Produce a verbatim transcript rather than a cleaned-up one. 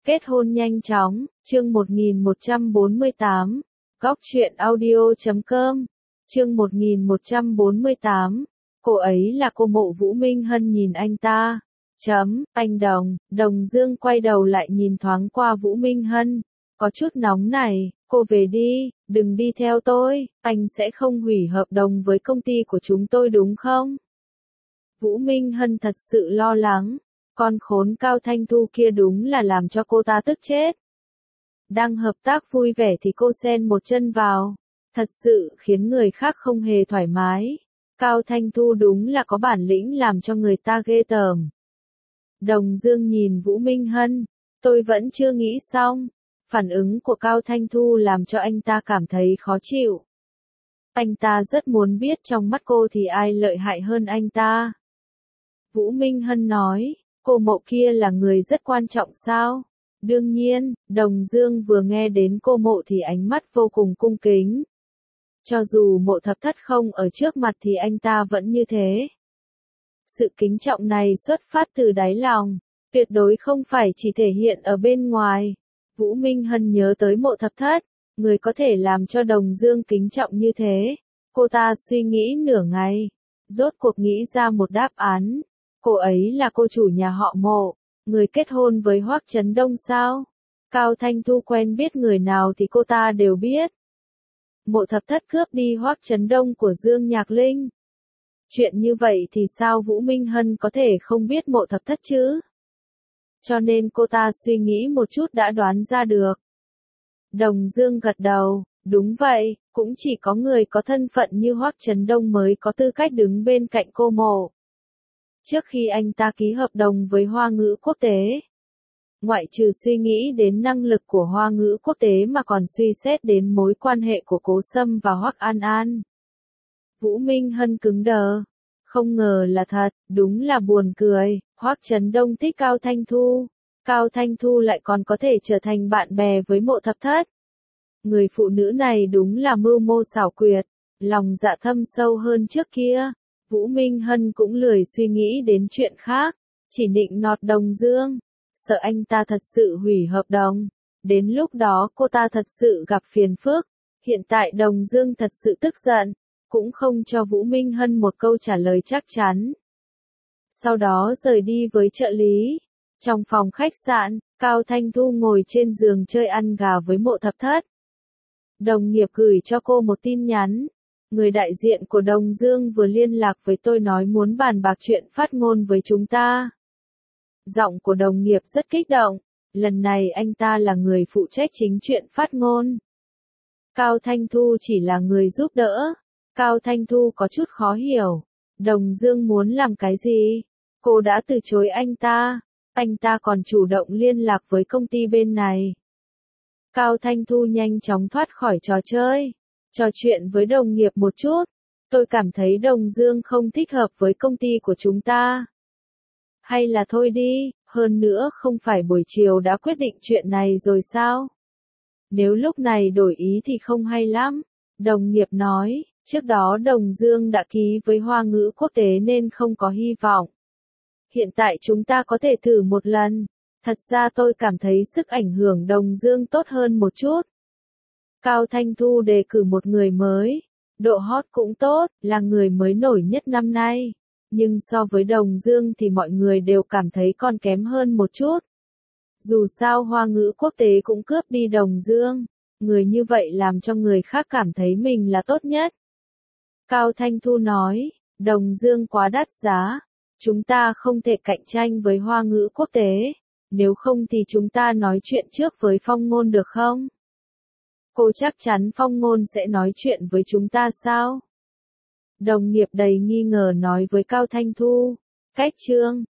Kết hôn nhanh chóng, chương một nghìn một trăm bốn mươi tám, góc truyện audio chấm com, chương một nghìn một trăm bốn mươi tám, cô ấy là cô Mộ Vũ Minh Hân nhìn anh ta. Chấm, anh Đồng, Đồng Dương quay đầu lại nhìn thoáng qua Vũ Minh Hân, có chút nóng này, cô về đi, đừng đi theo tôi, anh sẽ không hủy hợp đồng với công ty của chúng tôi đúng không? Vũ Minh Hân thật sự lo lắng. Con khốn Cao Thanh Thu kia đúng là làm cho cô ta tức chết. Đang hợp tác vui vẻ thì cô xen một chân vào. Thật sự khiến người khác không hề thoải mái. Cao Thanh Thu đúng là có bản lĩnh làm cho người ta ghê tởm. Đồng Dương nhìn Vũ Minh Hân. Tôi vẫn chưa nghĩ xong. Phản ứng của Cao Thanh Thu làm cho anh ta cảm thấy khó chịu. Anh ta rất muốn biết trong mắt cô thì ai lợi hại hơn anh ta. Vũ Minh Hân nói. Cô Mộ kia là người rất quan trọng sao? Đương nhiên, Đồng Dương vừa nghe đến cô Mộ thì ánh mắt vô cùng cung kính. Cho dù Mộ Thập Thất không ở trước mặt thì anh ta vẫn như thế. Sự kính trọng này xuất phát từ đáy lòng, tuyệt đối không phải chỉ thể hiện ở bên ngoài. Vũ Minh Hân nhớ tới Mộ Thập Thất, người có thể làm cho Đồng Dương kính trọng như thế. Cô ta suy nghĩ nửa ngày, rốt cuộc nghĩ ra một đáp án. Cô ấy là cô chủ nhà họ Mộ, người kết hôn với Hoắc Chấn Đông sao? Cao Thanh Thu quen biết người nào thì cô ta đều biết. Mộ Thập Thất cướp đi Hoắc Chấn Đông của Dương Nhạc Linh. Chuyện như vậy thì sao Vũ Minh Hân có thể không biết Mộ Thập Thất chứ? Cho nên cô ta suy nghĩ một chút đã đoán ra được. Đồng Dương gật đầu, đúng vậy, cũng chỉ có người có thân phận như Hoắc Chấn Đông mới có tư cách đứng bên cạnh cô Mộ. Trước khi anh ta ký hợp đồng với Hoa ngữ quốc tế, ngoại trừ suy nghĩ đến năng lực của Hoa ngữ quốc tế mà còn suy xét đến mối quan hệ của Cố Sâm và Hoắc An An. Vũ Minh Hân cứng đờ, không ngờ là thật, đúng là buồn cười, Hoắc Chấn Đông thích Cao Thanh Thu, Cao Thanh Thu lại còn có thể trở thành bạn bè với Mộ Thập Thất. Người phụ nữ này đúng là mưu mô xảo quyệt, lòng dạ thâm sâu hơn trước kia. Vũ Minh Hân cũng lười suy nghĩ đến chuyện khác, chỉ định nọt Đồng Dương, sợ anh ta thật sự hủy hợp đồng. Đến lúc đó cô ta thật sự gặp phiền phức, hiện tại Đồng Dương thật sự tức giận, cũng không cho Vũ Minh Hân một câu trả lời chắc chắn. Sau đó rời đi với trợ lý. Trong phòng khách sạn, Cao Thanh Thu ngồi trên giường chơi ăn gà với Mộ Thập Thất. Đồng nghiệp gửi cho cô một tin nhắn. Người đại diện của Đồng Dương vừa liên lạc với tôi nói muốn bàn bạc chuyện phát ngôn với chúng ta. Giọng của đồng nghiệp rất kích động, lần này anh ta là người phụ trách chính chuyện phát ngôn. Cao Thanh Thu chỉ là người giúp đỡ. Cao Thanh Thu có chút khó hiểu. Đồng Dương muốn làm cái gì? Cô đã từ chối anh ta. Anh ta còn chủ động liên lạc với công ty bên này. Cao Thanh Thu nhanh chóng thoát khỏi trò chơi. Trò chuyện với đồng nghiệp một chút, tôi cảm thấy Đồng Dương không thích hợp với công ty của chúng ta. Hay là thôi đi, hơn nữa không phải buổi chiều đã quyết định chuyện này rồi sao? Nếu lúc này đổi ý thì không hay lắm. Đồng nghiệp nói, trước đó Đồng Dương đã ký với Hoa ngữ quốc tế nên không có hy vọng. Hiện tại chúng ta có thể thử một lần. Thật ra tôi cảm thấy sức ảnh hưởng Đồng Dương tốt hơn một chút. Cao Thanh Thu đề cử một người mới, độ hot cũng tốt, là người mới nổi nhất năm nay. Nhưng so với Đồng Dương thì mọi người đều cảm thấy còn kém hơn một chút. Dù sao Hoa ngữ quốc tế cũng cướp đi Đồng Dương, người như vậy làm cho người khác cảm thấy mình là tốt nhất. Cao Thanh Thu nói, Đồng Dương quá đắt giá, chúng ta không thể cạnh tranh với Hoa ngữ quốc tế, nếu không thì chúng ta nói chuyện trước với Phong Ngôn được không? Cô chắc chắn Phong Ngôn sẽ nói chuyện với chúng ta sao? Đồng nghiệp đầy nghi ngờ nói với Cao Thanh Thu. Cách chương